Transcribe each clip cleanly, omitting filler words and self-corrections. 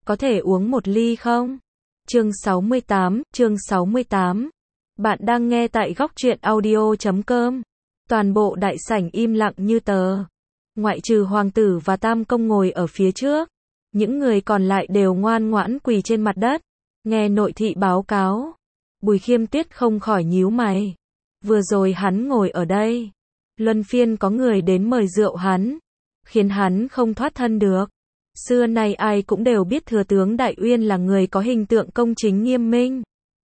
có thể uống một ly không? Chương 68. Bạn đang nghe tại góc truyện audio.com. Toàn bộ đại sảnh im lặng như tờ. Ngoại trừ hoàng tử và tam công ngồi ở phía trước. Những người còn lại đều ngoan ngoãn quỳ trên mặt đất. Nghe nội thị báo cáo. Bùi Khiêm Tuyết không khỏi nhíu mày. Vừa rồi hắn ngồi ở đây. Luân phiên có người đến mời rượu hắn. Khiến hắn không thoát thân được. Xưa nay ai cũng đều biết thừa tướng Đại Uyên là người có hình tượng công chính nghiêm minh.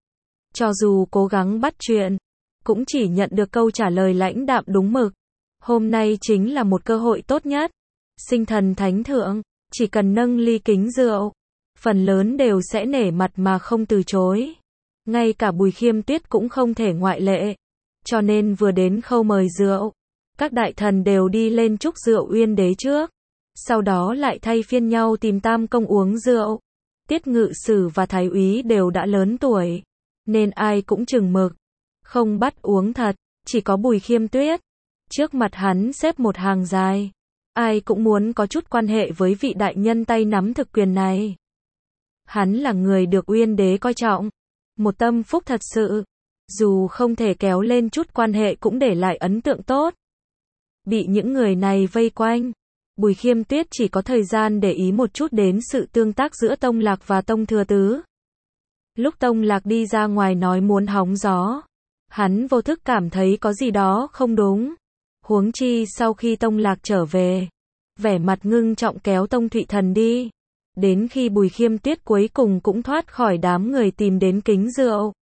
Cho dù cố gắng bắt chuyện, cũng chỉ nhận được câu trả lời lãnh đạm đúng mực. Hôm nay chính là một cơ hội tốt nhất. Sinh thần thánh thượng, chỉ cần nâng ly kính rượu, phần lớn đều sẽ nể mặt mà không từ chối. Ngay cả Bùi Khiêm Tuyết cũng không thể ngoại lệ. Cho nên vừa đến khâu mời rượu, các đại thần đều đi lên chúc rượu Uyên đế trước. Sau đó lại thay phiên nhau tìm tam công uống rượu. Tiết ngự sử và thái úy đều đã lớn tuổi, nên ai cũng chừng mực. Không bắt uống thật, chỉ có Bùi Khiêm Tuyết. Trước mặt hắn xếp một hàng dài. Ai cũng muốn có chút quan hệ với vị đại nhân tay nắm thực quyền này. Hắn là người được Uyên đế coi trọng. Một tâm phúc thật sự. Dù không thể kéo lên chút quan hệ cũng để lại ấn tượng tốt. Bị những người này vây quanh, Bùi Khiêm Tuyết chỉ có thời gian để ý một chút đến sự tương tác giữa Tông Lạc và Tông Thừa Tứ. Lúc Tông Lạc đi ra ngoài nói muốn hóng gió, hắn vô thức cảm thấy có gì đó không đúng. Huống chi sau khi Tông Lạc trở về, vẻ mặt ngưng trọng kéo Tông Thụy Thần đi. Đến khi Bùi Khiêm Tuyết cuối cùng cũng thoát khỏi đám người tìm đến kính rượu.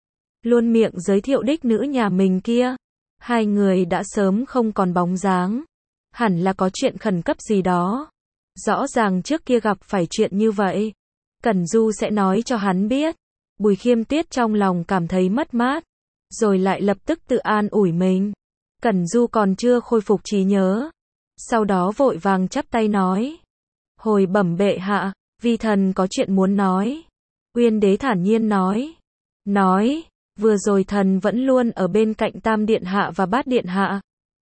Luôn miệng giới thiệu đích nữ nhà mình kia. Hai người đã sớm không còn bóng dáng. Hẳn là có chuyện khẩn cấp gì đó. Rõ ràng trước kia gặp phải chuyện như vậy. Cẩn Du sẽ nói cho hắn biết. Bùi Khiêm Tuyết trong lòng cảm thấy mất mát. Rồi lại lập tức tự an ủi mình. Cẩn Du còn chưa khôi phục trí nhớ. Sau đó vội vàng chắp tay nói. Hồi bẩm bệ hạ, vi thần có chuyện muốn nói. Uyên đế thản nhiên nói. Nói, vừa rồi thần vẫn luôn ở bên cạnh Tam Điện Hạ và Bát Điện Hạ.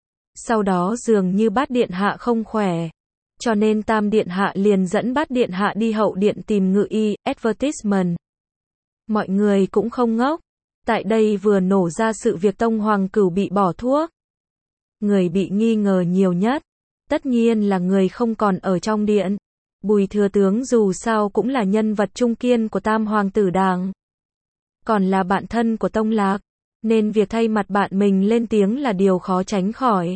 Sau đó dường như Bát Điện Hạ không khỏe. Cho nên Tam Điện Hạ liền dẫn Bát Điện Hạ đi hậu điện tìm ngự y, advertisement. Mọi người cũng không ngốc. Tại đây vừa nổ ra sự việc Tông Hoàng Cửu bị bỏ thuốc. Người bị nghi ngờ nhiều nhất, tất nhiên là người không còn ở trong điện. Bùi thừa tướng dù sao cũng là nhân vật trung kiên của Tam Hoàng tử Đảng. Còn là bạn thân của Tông Lạc. Nên việc thay mặt bạn mình lên tiếng là điều khó tránh khỏi.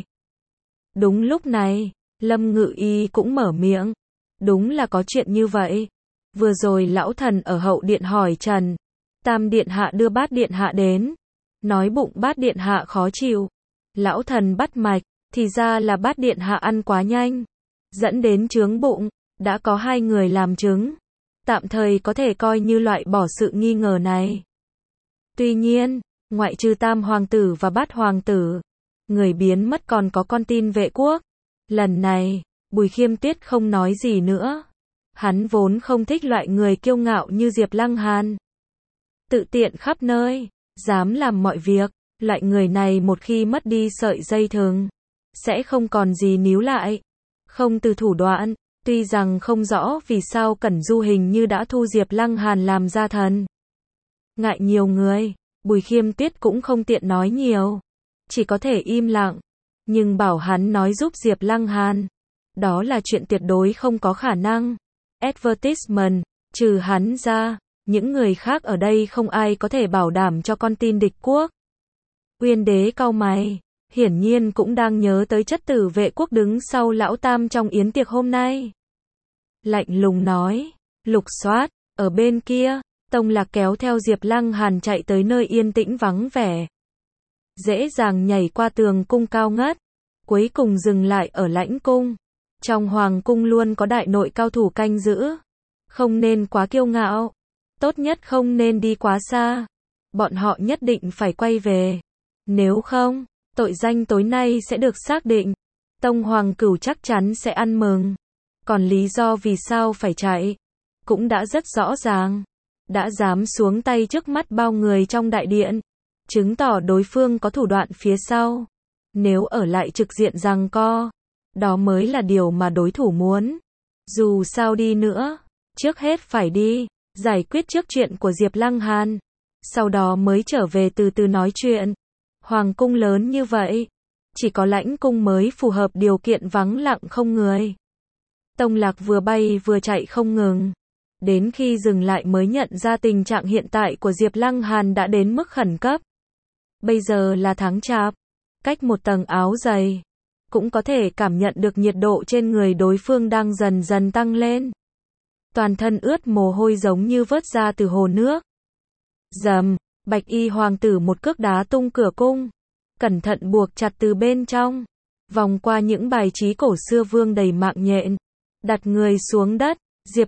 Đúng lúc này, Lâm Ngự Y cũng mở miệng. Đúng là có chuyện như vậy. Vừa rồi lão thần ở hậu điện hỏi Trần. Tam Điện Hạ đưa Bát Điện Hạ đến. Nói bụng Bát Điện Hạ khó chịu. Lão thần bắt mạch, thì ra là Bát Điện Hạ ăn quá nhanh. Dẫn đến chướng bụng, đã có 2 người làm chứng. Tạm thời có thể coi như loại bỏ sự nghi ngờ này. Tuy nhiên, ngoại trừ Tam Hoàng tử và Bát Hoàng tử, người biến mất còn có con tin Vệ Quốc. Lần này, Bùi Khiêm Tuyết không nói gì nữa. Hắn vốn không thích loại người kiêu ngạo như Diệp Lăng Hàn. Tự tiện khắp nơi, dám làm mọi việc. Loại người này một khi mất đi sợi dây thừng, sẽ không còn gì níu lại. Không từ thủ đoạn, tuy rằng không rõ vì sao Cẩn Du hình như đã thu Diệp Lăng Hàn làm gia thần. Ngại nhiều người, Bùi Khiêm Tuyết cũng không tiện nói nhiều. Chỉ có thể im lặng. Nhưng bảo hắn nói giúp Diệp Lăng Hàn, đó là chuyện tuyệt đối không có khả năng. Advertisement, trừ hắn ra, những người khác ở đây không ai có thể bảo đảm cho con tin địch quốc. Uyên đế cau mày, hiển nhiên cũng đang nhớ tới chất tử Vệ Quốc đứng sau lão Tam trong yến tiệc hôm nay. Lạnh lùng nói, lục soát, ở bên kia, Tông Lạc kéo theo Diệp Lăng Hàn chạy tới nơi yên tĩnh vắng vẻ. Dễ dàng nhảy qua tường cung cao ngất, cuối cùng dừng lại ở lãnh cung. Trong hoàng cung luôn có đại nội cao thủ canh giữ. Không nên quá kiêu ngạo. Tốt nhất không nên đi quá xa. Bọn họ nhất định phải quay về. Nếu không, tội danh tối nay sẽ được xác định. Tông Hoàng Cửu chắc chắn sẽ ăn mừng. Còn lý do vì sao phải chạy, cũng đã rất rõ ràng. Đã dám xuống tay trước mắt bao người trong đại điện, chứng tỏ đối phương có thủ đoạn phía sau. Nếu ở lại trực diện giằng co, đó mới là điều mà đối thủ muốn. Dù sao đi nữa, Trước hết phải đi, giải quyết trước chuyện của Diệp Lăng Hàn. Sau đó mới trở về từ từ nói chuyện. Hoàng cung lớn như vậy, chỉ có lãnh cung mới phù hợp điều kiện vắng lặng không người. Tông Lạc vừa bay vừa chạy không ngừng. Đến khi dừng lại mới nhận ra tình trạng hiện tại của Diệp Lăng Hàn đã đến mức khẩn cấp. Bây giờ là tháng Chạp, cách một tầng áo dày, cũng có thể cảm nhận được nhiệt độ trên người đối phương đang dần dần tăng lên. Toàn thân ướt mồ hôi giống như vớt ra từ hồ nước. Rầm, Bạch Y hoàng tử một cước đá tung cửa cung, cẩn thận buộc chặt từ bên trong, vòng qua những bài trí cổ xưa vương đầy mạng nhện, đặt người xuống đất. Diệp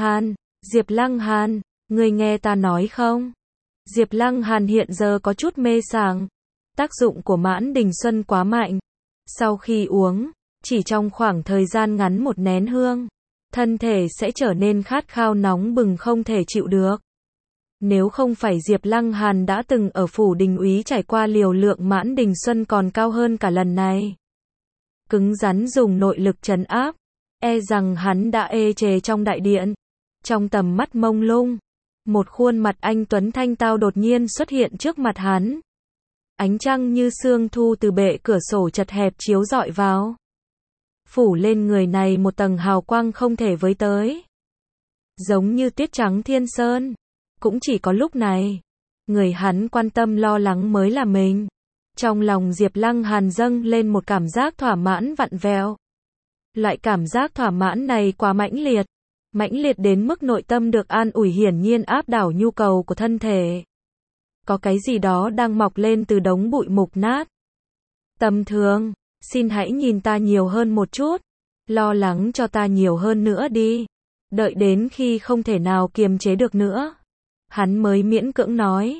Lăng Hàn, ngươi nghe ta nói không? Diệp Lăng Hàn hiện giờ có chút mê sảng. Tác dụng của Mãn Đình Xuân quá mạnh. Sau khi uống, chỉ trong khoảng thời gian ngắn một nén hương, thân thể sẽ trở nên khát khao nóng bừng không thể chịu được. Nếu không phải Diệp Lăng Hàn đã từng ở phủ đình úy trải qua liều lượng Mãn Đình Xuân còn cao hơn cả lần này, cứng rắn dùng nội lực trấn áp, e rằng hắn đã ê chề trong đại điện. Trong tầm mắt mông lung, một khuôn mặt anh tuấn thanh tao đột nhiên xuất hiện trước mặt hắn. Ánh trăng như sương thu từ bệ cửa sổ chật hẹp chiếu rọi vào, phủ lên người này một tầng hào quang không thể với tới, giống như tuyết trắng thiên sơn. Cũng chỉ có lúc này, người hắn quan tâm lo lắng mới là mình. Trong lòng Diệp Lăng Hàn dâng lên một cảm giác thỏa mãn vặn vẹo. Loại cảm giác thỏa mãn này quá mãnh liệt đến mức nội tâm được an ủi hiển nhiên áp đảo nhu cầu của thân thể. Có cái gì đó đang mọc lên từ đống bụi mục nát. Tầm thường, xin hãy nhìn ta nhiều hơn một chút, lo lắng cho ta nhiều hơn nữa đi. Đợi đến khi không thể nào kiềm chế được nữa, hắn mới miễn cưỡng nói.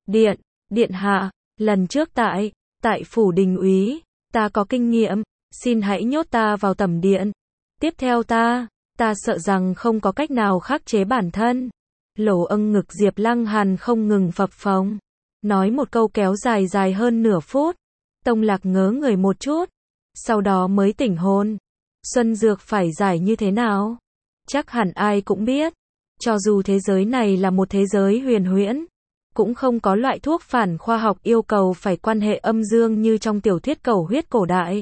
Điện hạ, lần trước tại phủ đình úy, ta có kinh nghiệm, xin hãy nhốt ta vào tẩm điện. Tiếp theo ta sợ rằng không có cách nào khắc chế bản thân. Lỗ âng ngực Diệp Lăng Hàn không ngừng phập phồng, nói một câu kéo dài hơn nửa phút. Tông Lạc ngớ người một chút, sau đó mới tỉnh hồn. Xuân dược phải giải như thế nào? Chắc hẳn ai cũng biết, cho dù thế giới này là một thế giới huyền huyễn, cũng không có loại thuốc phản khoa học yêu cầu phải quan hệ âm dương như trong tiểu thuyết cầu huyết cổ đại.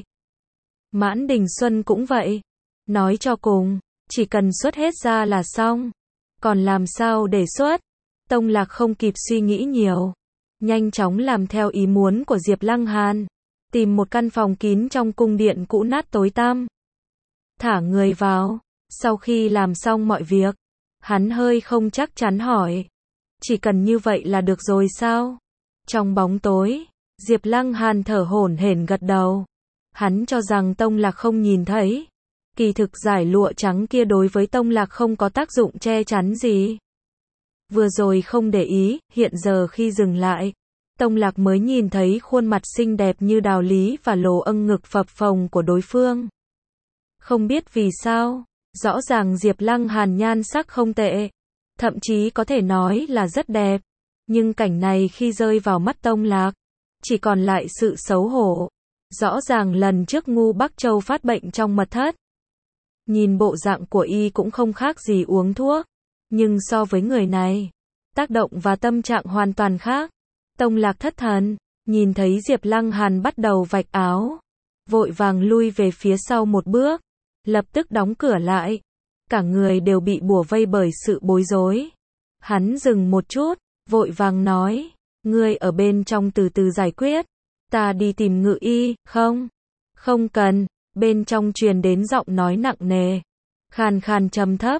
Mãn Đình Xuân cũng vậy, nói cho cùng, chỉ cần xuất hết ra là xong. Còn làm sao để xuất? Tông Lạc không kịp suy nghĩ nhiều, nhanh chóng làm theo ý muốn của Diệp Lăng Hàn, tìm một căn phòng kín trong cung điện cũ nát tối tăm, thả người vào. Sau khi làm xong mọi việc, hắn hơi không chắc chắn hỏi, chỉ cần như vậy là được rồi sao? Trong bóng tối, Diệp Lăng Hàn thở hổn hển gật đầu. Hắn cho rằng Tông Lạc không nhìn thấy. Kỳ thực giải lụa trắng kia đối với Tông Lạc không có tác dụng che chắn gì. Vừa rồi không để ý, hiện giờ khi dừng lại, Tông Lạc mới nhìn thấy khuôn mặt xinh đẹp như đào lý và lỗ âng ngực phập phồng của đối phương. Không biết vì sao, rõ ràng Diệp Lăng Hàn nhan sắc không tệ, thậm chí có thể nói là rất đẹp, nhưng cảnh này khi rơi vào mắt Tông Lạc, chỉ còn lại sự xấu hổ. Rõ ràng lần trước Ngu Bắc Châu phát bệnh trong mật thất, nhìn bộ dạng của y cũng không khác gì uống thuốc, nhưng so với người này, tác động và tâm trạng hoàn toàn khác. Tông Lạc thất thần, nhìn thấy Diệp Lăng Hàn bắt đầu vạch áo, vội vàng lui về phía sau một bước, lập tức đóng cửa lại. Cả người đều bị bủa vây bởi sự bối rối. Hắn dừng một chút, vội vàng nói, ngươi ở bên trong từ từ giải quyết, ta đi tìm ngự y. Không cần. Bên trong truyền đến giọng nói nặng nề, khàn khàn trầm thấp,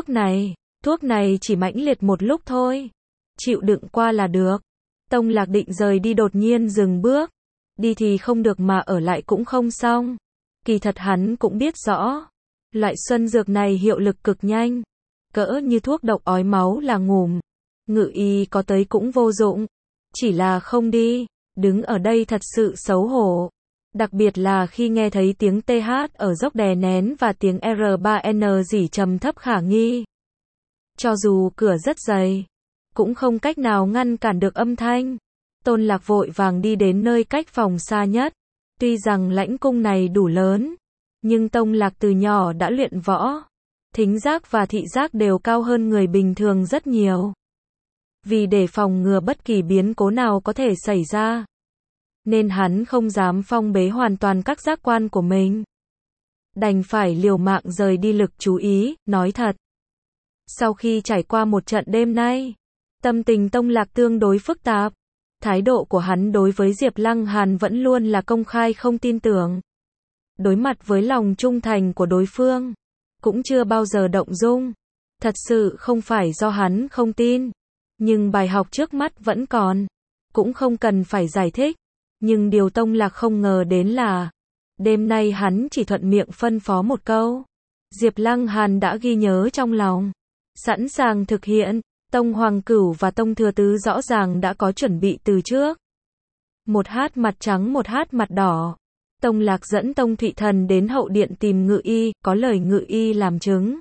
thuốc này chỉ mãnh liệt một lúc thôi, chịu đựng qua là được. Tông Lạc định rời đi đột nhiên dừng bước, đi thì không được mà ở lại cũng không xong. Kỳ thật hắn cũng biết rõ, loại xuân dược này hiệu lực cực nhanh, cỡ như thuốc độc ói máu là ngủm, ngự y có tới cũng vô dụng, chỉ là không đi, đứng ở đây thật sự xấu hổ. Đặc biệt là khi nghe thấy tiếng TH ở dốc đè nén và tiếng R3N rỉ trầm thấp khả nghi. Cho dù cửa rất dày, cũng không cách nào ngăn cản được âm thanh. Tôn Lạc vội vàng đi đến nơi cách phòng xa nhất. Tuy rằng lãnh cung này đủ lớn, nhưng Tông Lạc từ nhỏ đã luyện võ, thính giác và thị giác đều cao hơn người bình thường rất nhiều. Vì để phòng ngừa bất kỳ biến cố nào có thể xảy ra, nên hắn không dám phong bế hoàn toàn các giác quan của mình. Đành phải liều mạng rời đi lực chú ý, nói thật. Sau khi trải qua một trận đêm nay, tâm tình Tông Lạc tương đối phức tạp. Thái độ của hắn đối với Diệp Lăng Hàn vẫn luôn là công khai không tin tưởng. Đối mặt với lòng trung thành của đối phương, cũng chưa bao giờ động dung. Thật sự không phải do hắn không tin, nhưng bài học trước mắt vẫn còn, cũng không cần phải giải thích. Nhưng điều Tông Lạc không ngờ đến là, đêm nay hắn chỉ thuận miệng phân phó một câu. Diệp Lăng Hàn đã ghi nhớ trong lòng, sẵn sàng thực hiện. Tông Hoàng Cửu và Tông Thừa Tứ rõ ràng đã có chuẩn bị từ trước. Một hát mặt trắng một hát mặt đỏ. Tông Lạc dẫn Tông Thụy Thần đến hậu điện tìm Ngự Y, có lời Ngự Y làm chứng.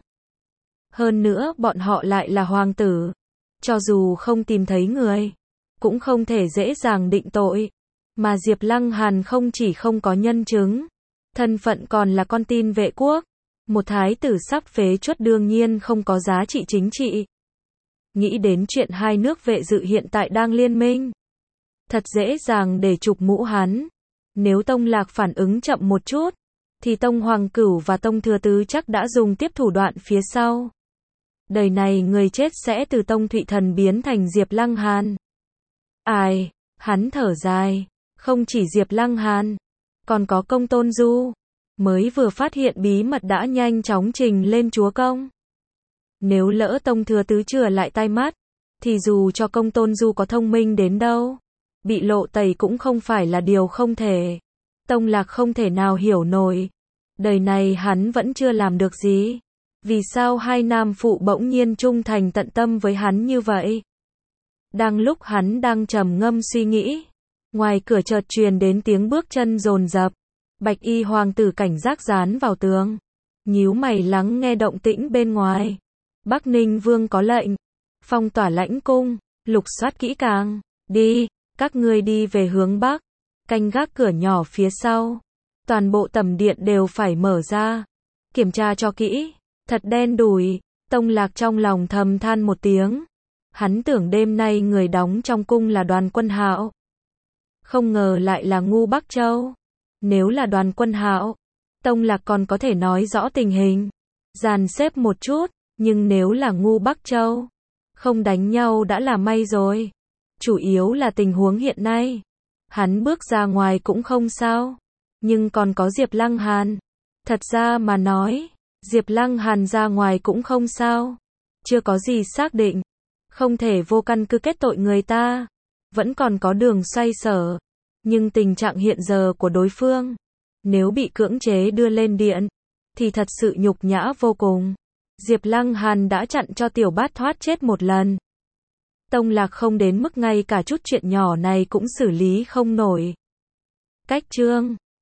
Hơn nữa bọn họ lại là hoàng tử. Cho dù không tìm thấy người, cũng không thể dễ dàng định tội. Mà Diệp Lăng Hàn không chỉ không có nhân chứng, thân phận còn là con tin vệ quốc. Một thái tử sắp phế truất đương nhiên không có giá trị chính trị. Nghĩ đến chuyện hai nước vệ dự hiện tại đang liên minh, thật dễ dàng để chụp mũ hắn. Nếu Tông Lạc phản ứng chậm một chút, thì Tông Hoàng Cửu và Tông Thừa Tứ chắc đã dùng tiếp thủ đoạn phía sau. Đời này người chết sẽ từ Tông Thụy Thần biến thành Diệp Lăng Hàn. Ai, hắn thở dài, không chỉ Diệp Lăng Hàn, còn có Công Tôn Du, mới vừa phát hiện bí mật đã nhanh chóng trình lên chúa công. Nếu lỡ Tông Thừa Tứ chừa lại tai mắt, thì dù cho Công Tôn Du có thông minh đến đâu, bị lộ tẩy cũng không phải là điều không thể. Tông Lạc không thể nào hiểu nổi. Đời này hắn vẫn chưa làm được gì. Vì sao hai nam phụ bỗng nhiên trung thành tận tâm với hắn như vậy? Đang lúc hắn đang trầm ngâm suy nghĩ, ngoài cửa chợt truyền đến tiếng bước chân dồn dập. Bạch y hoàng tử cảnh giác dán vào tường, nhíu mày lắng nghe động tĩnh bên ngoài. Bắc Ninh Vương có lệnh, phong tỏa lãnh cung, lục soát kỹ càng. Đi, các ngươi đi về hướng Bắc, canh gác cửa nhỏ phía sau. Toàn bộ tầm điện đều phải mở ra, kiểm tra cho kỹ. Thật đen đủi. Tông Lạc trong lòng thầm than một tiếng. Hắn tưởng đêm nay người đóng trong cung là Đoàn Quân Hạo, không ngờ lại là Ngu Bắc Châu. Nếu là Đoàn Quân Hạo, Tông Lạc còn có thể nói rõ tình hình, dàn xếp một chút. Nhưng nếu là Ngu Bắc Châu, không đánh nhau đã là may rồi. Chủ yếu là tình huống hiện nay. Hắn bước ra ngoài cũng không sao. Nhưng còn có Diệp Lăng Hàn. Thật ra mà nói, Diệp Lăng Hàn ra ngoài cũng không sao. Chưa có gì xác định. Không thể vô căn cứ kết tội người ta. Vẫn còn có đường xoay sở. Nhưng tình trạng hiện giờ của đối phương, nếu bị cưỡng chế đưa lên điện, thì thật sự nhục nhã vô cùng. Diệp Lăng Hàn đã chặn cho Tiểu Bát thoát chết một lần. Tông Lạc không đến mức ngay cả chút chuyện nhỏ này cũng xử lý không nổi. Cách chương